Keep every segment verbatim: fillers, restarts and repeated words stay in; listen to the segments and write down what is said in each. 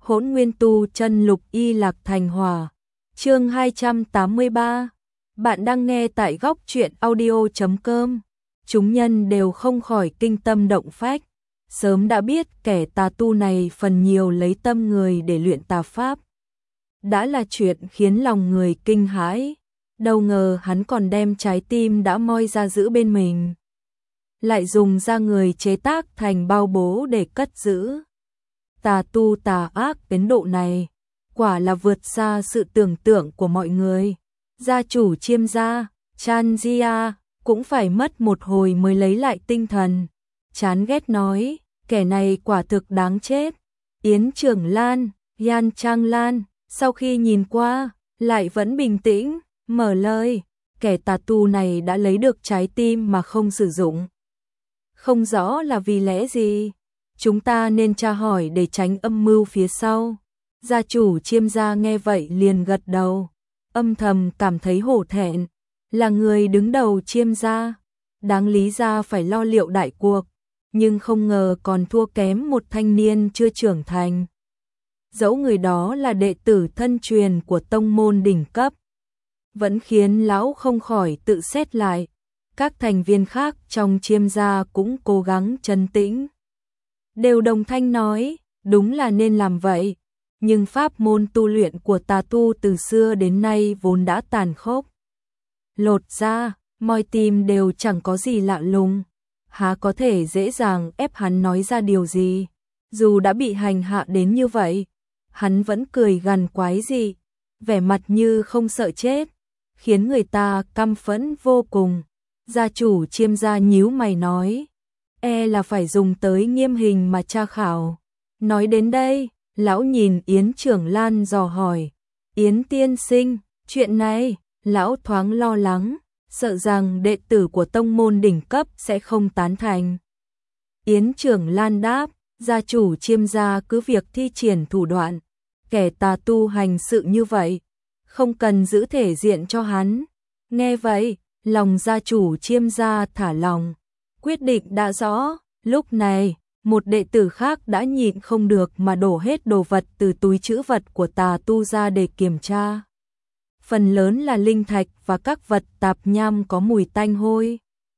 Hỗn Nguyên Tu Chân Lục Y Lạc Thành Hỏa. Chương hai trăm tám mươi ba. Bạn đang nghe tại góc truyện audio chấm com. Chúng nhân đều không khỏi kinh tâm động phách, sớm đã biết kẻ tà tu này phần nhiều lấy tâm người để luyện tà pháp. Đã là chuyện khiến lòng người kinh hãi, đâu ngờ hắn còn đem trái tim đã moi ra giữ bên mình, lại dùng da người chế tác thành bao bố để cất giữ. Tà tu tà ác đến độ này, quả là vượt xa sự tưởng tượng của mọi người. Gia chủ Chiêm gia, Chan Gia, cũng phải mất một hồi mới lấy lại tinh thần. Chán ghét nói, kẻ này quả thực đáng chết. Yến Trưởng Lan, Yan Trang Lan, sau khi nhìn qua, lại vẫn bình tĩnh, mở lời, kẻ tà tu này đã lấy được trái tim mà không sử dụng. Không rõ là vì lẽ gì, chúng ta nên tra hỏi để tránh âm mưu phía sau. Gia chủ Chiêm gia nghe vậy liền gật đầu, âm thầm cảm thấy hổ thẹn, là người đứng đầu Chiêm gia, đáng lý ra phải lo liệu đại cuộc, nhưng không ngờ còn thua kém một thanh niên chưa trưởng thành. Dẫu người đó là đệ tử thân truyền của tông môn đỉnh cấp, vẫn khiến lão không khỏi tự xét lại. Các thành viên khác trong Chiêm gia cũng cố gắng trấn tĩnh, đều đồng thanh nói, đúng là nên làm vậy, nhưng pháp môn tu luyện của tà tu từ xưa đến nay vốn đã tàn khốc. Lột da, moi tim đều chẳng có gì lạ lùng, há có thể dễ dàng ép hắn nói ra điều gì. Dù đã bị hành hạ đến như vậy, hắn vẫn cười gằn quái dị, vẻ mặt như không sợ chết, khiến người ta căm phẫn vô cùng. Gia chủ Chiêm gia nhíu mày nói, e là phải dùng tới nghiêm hình mà tra khảo. Nói đến đây, lão nhìn Yến Trưởng Lan dò hỏi, Yến tiên sinh, chuyện này, lão thoáng lo lắng, sợ rằng đệ tử của tông môn đỉnh cấp sẽ không tán thành. Yến Trưởng Lan đáp, gia chủ Chiêm gia cứ việc thi triển thủ đoạn, kẻ tà tu hành sự như vậy, không cần giữ thể diện cho hắn. Nghe vậy, lòng gia chủ Chiêm gia thả lòng, quyết định đã rõ. Lúc này, một đệ tử khác đã nhịn không được mà đổ hết đồ vật từ túi trữ vật của tà tu ra để kiểm tra. Phần lớn là linh thạch và các vật tạp nham có mùi tanh hôi.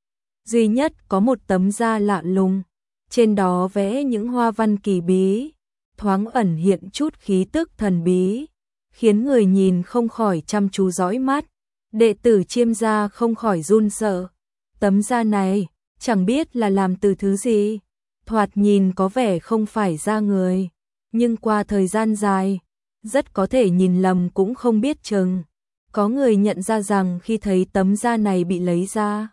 Duy nhất có một tấm da lạ lùng, trên đó vẽ những hoa văn kỳ bí, thoáng ẩn hiện chút khí tức thần bí, khiến người nhìn không khỏi chăm chú dõi mắt. Đệ tử Chiêm gia không khỏi run sợ. Tấm da này, chẳng biết là làm từ thứ gì, thoạt nhìn có vẻ không phải da người, nhưng qua thời gian dài, rất có thể nhìn lầm cũng không biết chừng. Có người nhận ra rằng khi thấy tấm da này bị lấy ra,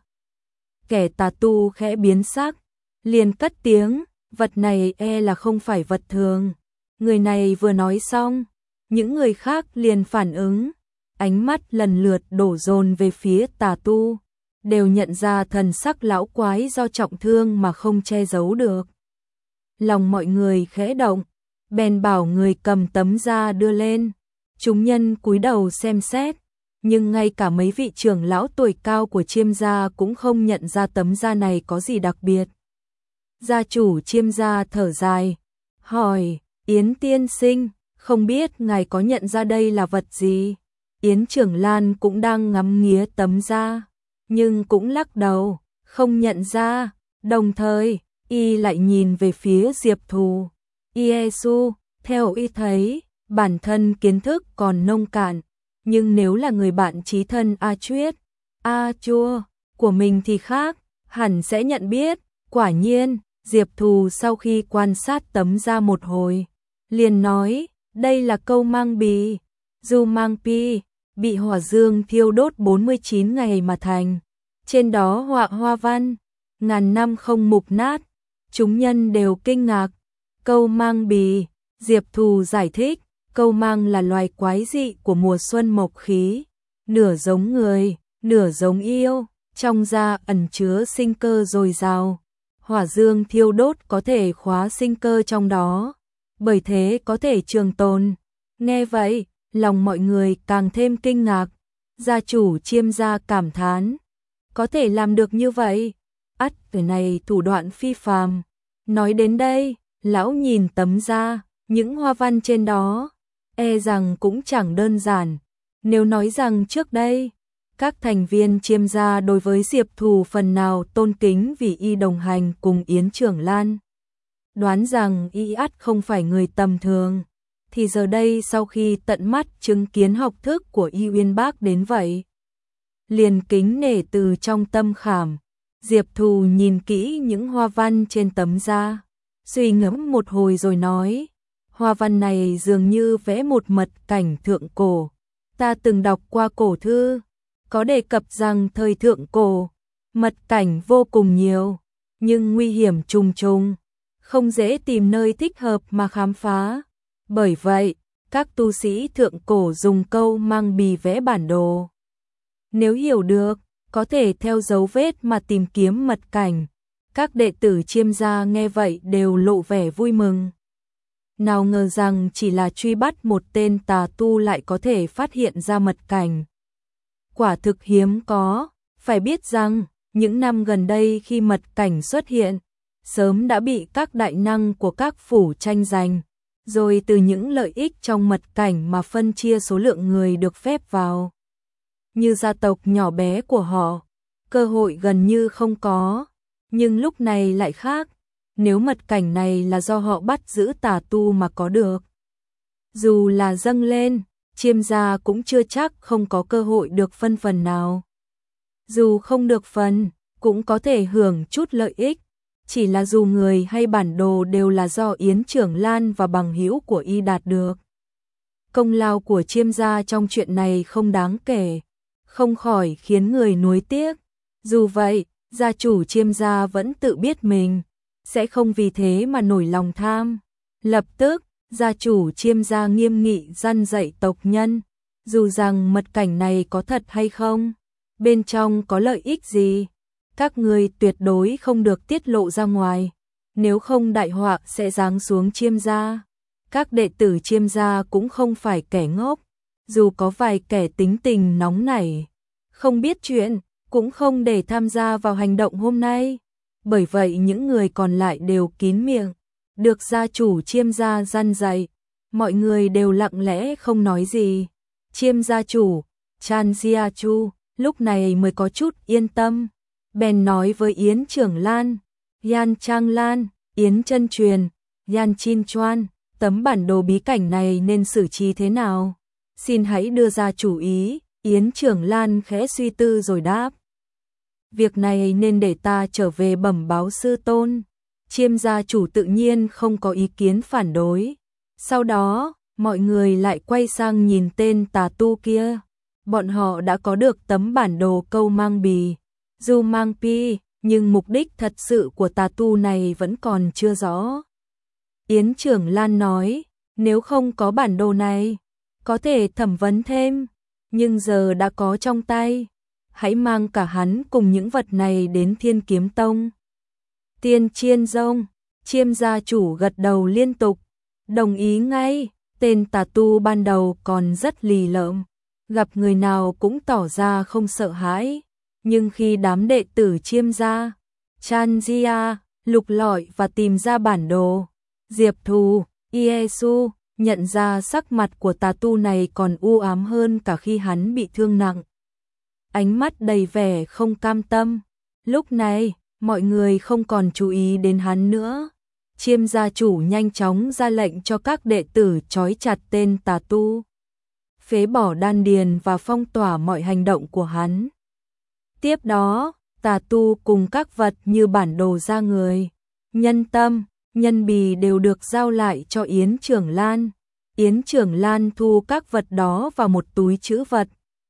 kẻ tà tu khẽ biến sắc, liền cất tiếng, vật này e là không phải vật thường. Người này vừa nói xong, những người khác liền phản ứng, ánh mắt lần lượt đổ dồn về phía tà tu, đều nhận ra thần sắc lão quái do trọng thương mà không che giấu được. Lòng mọi người khẽ động, bèn bảo người cầm tấm da đưa lên. Chúng nhân cúi đầu xem xét, nhưng ngay cả mấy vị trưởng lão tuổi cao của Chiêm gia cũng không nhận ra tấm da này có gì đặc biệt. Gia chủ Chiêm gia thở dài, hỏi, Yến tiên sinh, không biết ngài có nhận ra đây là vật gì? Yến Trưởng Lan cũng đang ngắm nghía tấm da, nhưng cũng lắc đầu, không nhận ra. Đồng thời, y lại nhìn về phía Diệp Thù. Yesu, theo y thấy, bản thân kiến thức còn nông cạn, nhưng nếu là người bạn chí thân A Chuyết, A Chua của mình thì khác, hẳn sẽ nhận biết. Quả nhiên, Diệp Thù sau khi quan sát tấm da một hồi, liền nói, đây là câu mang bì, dù mang pi, bị hỏa dương thiêu đốt bốn mươi chín ngày mà thành. Trên đó họa hoa văn, ngàn năm không mục nát. Chúng nhân đều kinh ngạc. Câu mang bì, Diệp Thù giải thích, câu mang là loài quái dị của mùa xuân mộc khí, nửa giống người, nửa giống yêu, trong da ẩn chứa sinh cơ dồi dào. Hỏa dương thiêu đốt có thể khóa sinh cơ trong đó, bởi thế có thể trường tồn. Nghe vậy, lòng mọi người càng thêm kinh ngạc. Gia chủ Chiêm gia cảm thán, có thể làm được như vậy, ắt người này thủ đoạn phi phàm. Nói đến đây, lão nhìn tấm da, Những hoa văn trên đó, e rằng cũng chẳng đơn giản. Nếu nói rằng trước đây, các thành viên Chiêm gia đối với Diệp Thù phần nào tôn kính vì y đồng hành cùng Yến Trưởng Lan, đoán rằng y ắt không phải người tầm thường, thì giờ đây sau khi tận mắt chứng kiến học thức của y uyên bác đến vậy, liền kính nể từ trong tâm khảm. Diệp Thù nhìn kỹ những hoa văn trên tấm da, suy ngẫm một hồi rồi nói, hoa văn này dường như vẽ một mật cảnh thượng cổ. Ta từng đọc qua cổ thư, có đề cập rằng thời thượng cổ, mật cảnh vô cùng nhiều, nhưng nguy hiểm trùng trùng, không dễ tìm nơi thích hợp mà khám phá. Bởi vậy, các tu sĩ thượng cổ dùng câu mang bì vẽ bản đồ. Nếu hiểu được, có thể theo dấu vết mà tìm kiếm mật cảnh. Các đệ tử Chiêm gia nghe vậy đều lộ vẻ vui mừng. Nào ngờ rằng chỉ là truy bắt một tên tà tu lại có thể phát hiện ra mật cảnh. Quả thực hiếm có, phải biết rằng, những năm gần đây khi mật cảnh xuất hiện, sớm đã bị các đại năng của các phủ tranh giành, rồi từ những lợi ích trong mật cảnh mà phân chia số lượng người được phép vào. Như gia tộc nhỏ bé của họ, cơ hội gần như không có, nhưng lúc này lại khác, nếu mật cảnh này là do họ bắt giữ tà tu mà có được. Dù là dâng lên, Chiêm gia cũng chưa chắc không có cơ hội được phân phần nào. Dù không được phần, cũng có thể hưởng chút lợi ích, chỉ là dù người hay bản đồ đều là do Yến Trưởng Lan và bằng hữu của y đạt được. Công lao của Chiêm gia trong chuyện này không đáng kể, không khỏi khiến người nuối tiếc. Dù vậy, gia chủ Chiêm gia vẫn tự biết mình sẽ không vì thế mà nổi lòng tham. Lập tức, gia chủ Chiêm gia nghiêm nghị răn dạy tộc nhân, dù rằng mật cảnh này có thật hay không, bên trong có lợi ích gì, các người tuyệt đối không được tiết lộ ra ngoài, nếu không đại họa sẽ giáng xuống Chiêm gia. Các đệ tử Chiêm gia cũng không phải kẻ ngốc, dù có vài kẻ tính tình nóng nảy, không biết chuyện, cũng không để tham gia vào hành động hôm nay. Bởi vậy những người còn lại đều kín miệng, được gia chủ Chiêm gia răn dạy, mọi người đều lặng lẽ không nói gì. Chiêm gia chủ, Chan Gia Chu, lúc này mới có chút yên tâm, bèn nói với Yến Trưởng Lan, Yan Trang Lan, Yến Chân Truyền, Yan Chin Chuan, tấm bản đồ bí cảnh này nên xử trí thế nào? Xin hãy đưa ra chủ ý. Yến Trưởng Lan khẽ suy tư rồi đáp, việc này nên để ta trở về bẩm báo sư tôn. Chiêm gia chủ tự nhiên không có ý kiến phản đối. Sau đó, mọi người lại quay sang nhìn tên tà tu kia. Bọn họ đã có được tấm bản đồ câu mang bì, dù mang pi, nhưng mục đích thật sự của tà tu này vẫn còn chưa rõ. Yến Trưởng Lan nói, nếu không có bản đồ này, có thể thẩm vấn thêm, nhưng giờ đã có trong tay, hãy mang cả hắn cùng những vật này đến Thiên Kiếm Tông. Tiên Chiên Dông, Chiêm gia chủ gật đầu liên tục, đồng ý ngay. Tên tà tu ban đầu còn rất lì lợm, gặp người nào cũng tỏ ra không sợ hãi, nhưng khi đám đệ tử Chiêm gia, Chan Gia, lục lọi và tìm ra bản đồ, Diệp Thù, Iesu nhận ra sắc mặt của tà tu này còn u ám hơn cả khi hắn bị thương nặng. Ánh mắt đầy vẻ không cam tâm. Lúc này, mọi người không còn chú ý đến hắn nữa. Chiêm gia chủ nhanh chóng ra lệnh cho các đệ tử trói chặt tên tà tu, phế bỏ đan điền và phong tỏa mọi hành động của hắn. Tiếp đó, tà tu cùng các vật như bản đồ da người, nhân tâm, nhân bì đều được giao lại cho Yến Trưởng Lan. Yến Trưởng Lan thu các vật đó vào một túi trữ vật,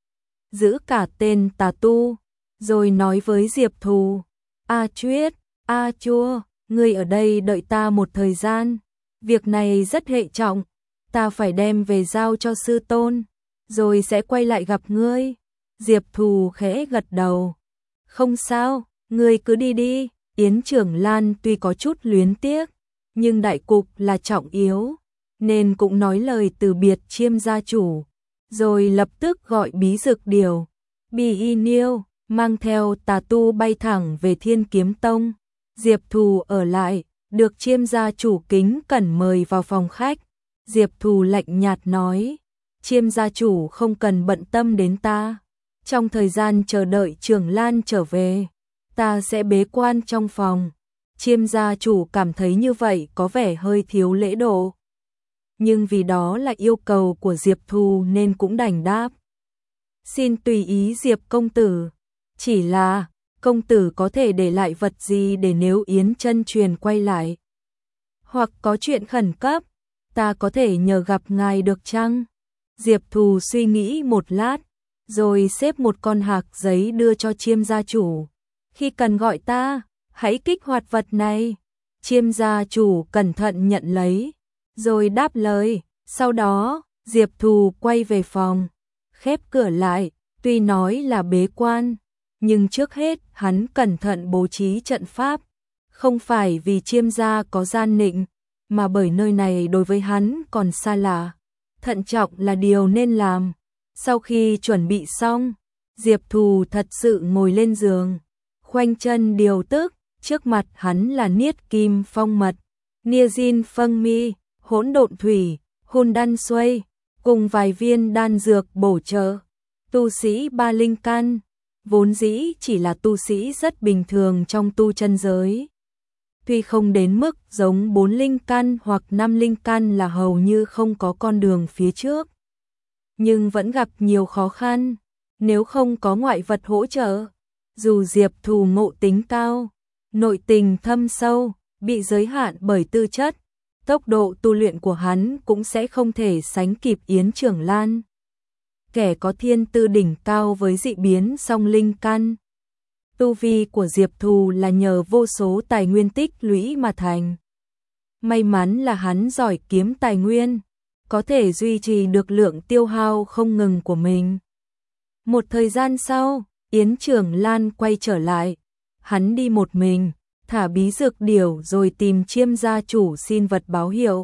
giữ cả tên tà tu, rồi nói với Diệp Thù, A Chuyết, A Chua, ngươi ở đây đợi ta một thời gian, việc này rất hệ trọng, ta phải đem về giao cho sư tôn, rồi sẽ quay lại gặp ngươi. Diệp Thù khẽ gật đầu, không sao, ngươi cứ đi đi. Yến Trưởng Lan tuy có chút luyến tiếc, nhưng đại cục là trọng yếu, nên cũng nói lời từ biệt Chiêm gia chủ, rồi lập tức gọi Bí Dực Điểu, Bì Y Niêu, mang theo tà tu bay thẳng về Thiên Kiếm Tông. Diệp Thù ở lại, được Chiêm gia chủ kính cẩn mời vào phòng khách. Diệp Thù lạnh nhạt nói, Chiêm gia chủ không cần bận tâm đến ta. Trong thời gian chờ đợi Trường Lan trở về, ta sẽ bế quan trong phòng. Chiêm gia chủ cảm thấy như vậy có vẻ hơi thiếu lễ độ. Nhưng vì đó là yêu cầu của Diệp Thù nên cũng đành đáp. Xin tùy ý Diệp công tử. Chỉ là, công tử có thể để lại vật gì để nếu Yến chân truyền quay lại? Hoặc có chuyện khẩn cấp, ta có thể nhờ gặp ngài được chăng? Diệp Thù suy nghĩ một lát, rồi xếp một con hạc giấy đưa cho Chiêm gia chủ. Khi cần gọi ta, hãy kích hoạt vật này. Chiêm gia chủ cẩn thận nhận lấy, rồi đáp lời. Sau đó, Diệp Thù quay về phòng, khép cửa lại, tuy nói là bế quan, nhưng trước hết hắn cẩn thận bố trí trận pháp. Không phải vì Chiêm gia có gian nịnh, mà bởi nơi này đối với hắn còn xa lạ. Thận trọng là điều nên làm. Sau khi chuẩn bị xong, Diệp Thù thật sự ngồi lên giường, khoanh chân điều tức. Trước mặt hắn là Niết Kim Phong Mật, Nia Jin Phân Mi, Hỗn Độn Thủy, Hồn Đan Xuây, cùng vài viên đan dược bổ trợ. Tu sĩ ba linh căn, vốn dĩ chỉ là tu sĩ rất bình thường trong tu chân giới. Tuy không đến mức giống bốn linh căn hoặc năm linh căn là hầu như không có con đường phía trước, nhưng vẫn gặp nhiều khó khăn. Nếu không có ngoại vật hỗ trợ, dù Diệp Thù ngộ tính cao, nội tình thâm sâu, bị giới hạn bởi tư chất, tốc độ tu luyện của hắn cũng sẽ không thể sánh kịp Yến Trường Lan, kẻ có thiên tư đỉnh cao với dị biến song linh căn. Tu vi của Diệp Thù là nhờ vô số tài nguyên tích lũy mà thành. May mắn là hắn giỏi kiếm tài nguyên, có thể duy trì được lượng tiêu hao không ngừng của mình. Một thời gian sau, Yến Trường Lan quay trở lại. Hắn đi một mình, thả bí dược điểu rồi tìm Chiêm gia chủ xin vật báo hiệu.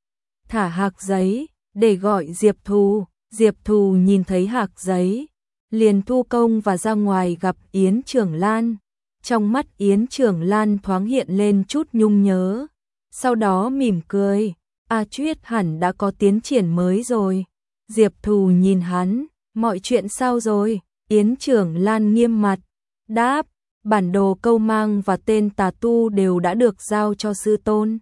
Thả hạc giấy, để gọi Diệp Thù. Diệp Thù nhìn thấy hạc giấy, liền thu công và ra ngoài gặp Yến Trường Lan. Trong mắt Yến Trường Lan thoáng hiện lên chút nhung nhớ, sau đó mỉm cười. A Chuyết hẳn đã có tiến triển mới rồi. Diệp Thù nhìn hắn, mọi chuyện sao rồi? Yến Trường Lan nghiêm mặt, đáp, bản đồ câu mang và tên tà tu đều đã được giao cho sư tôn.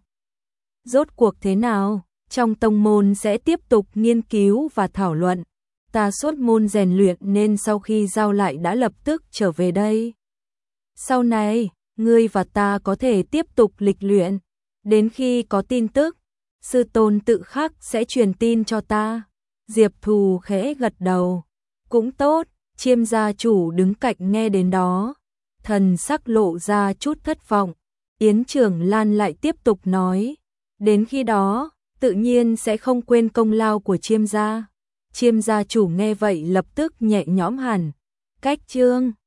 Rốt cuộc thế nào? Trong tông môn sẽ tiếp tục nghiên cứu và thảo luận. Ta xuất môn rèn luyện nên sau khi giao lại đã lập tức trở về đây. Sau này, ngươi và ta có thể tiếp tục lịch luyện. Đến khi có tin tức, sư tôn tự khắc sẽ truyền tin cho ta. Diệp Thù khẽ gật đầu. Cũng tốt. Chiêm gia chủ đứng cạnh nghe đến đó, thần sắc lộ ra chút thất vọng. Yến Trường Lan lại tiếp tục nói, đến khi đó, tự nhiên sẽ không quên công lao của Chiêm gia. Chiêm gia chủ nghe vậy lập tức nhẹ nhõm hẳn. Cách chương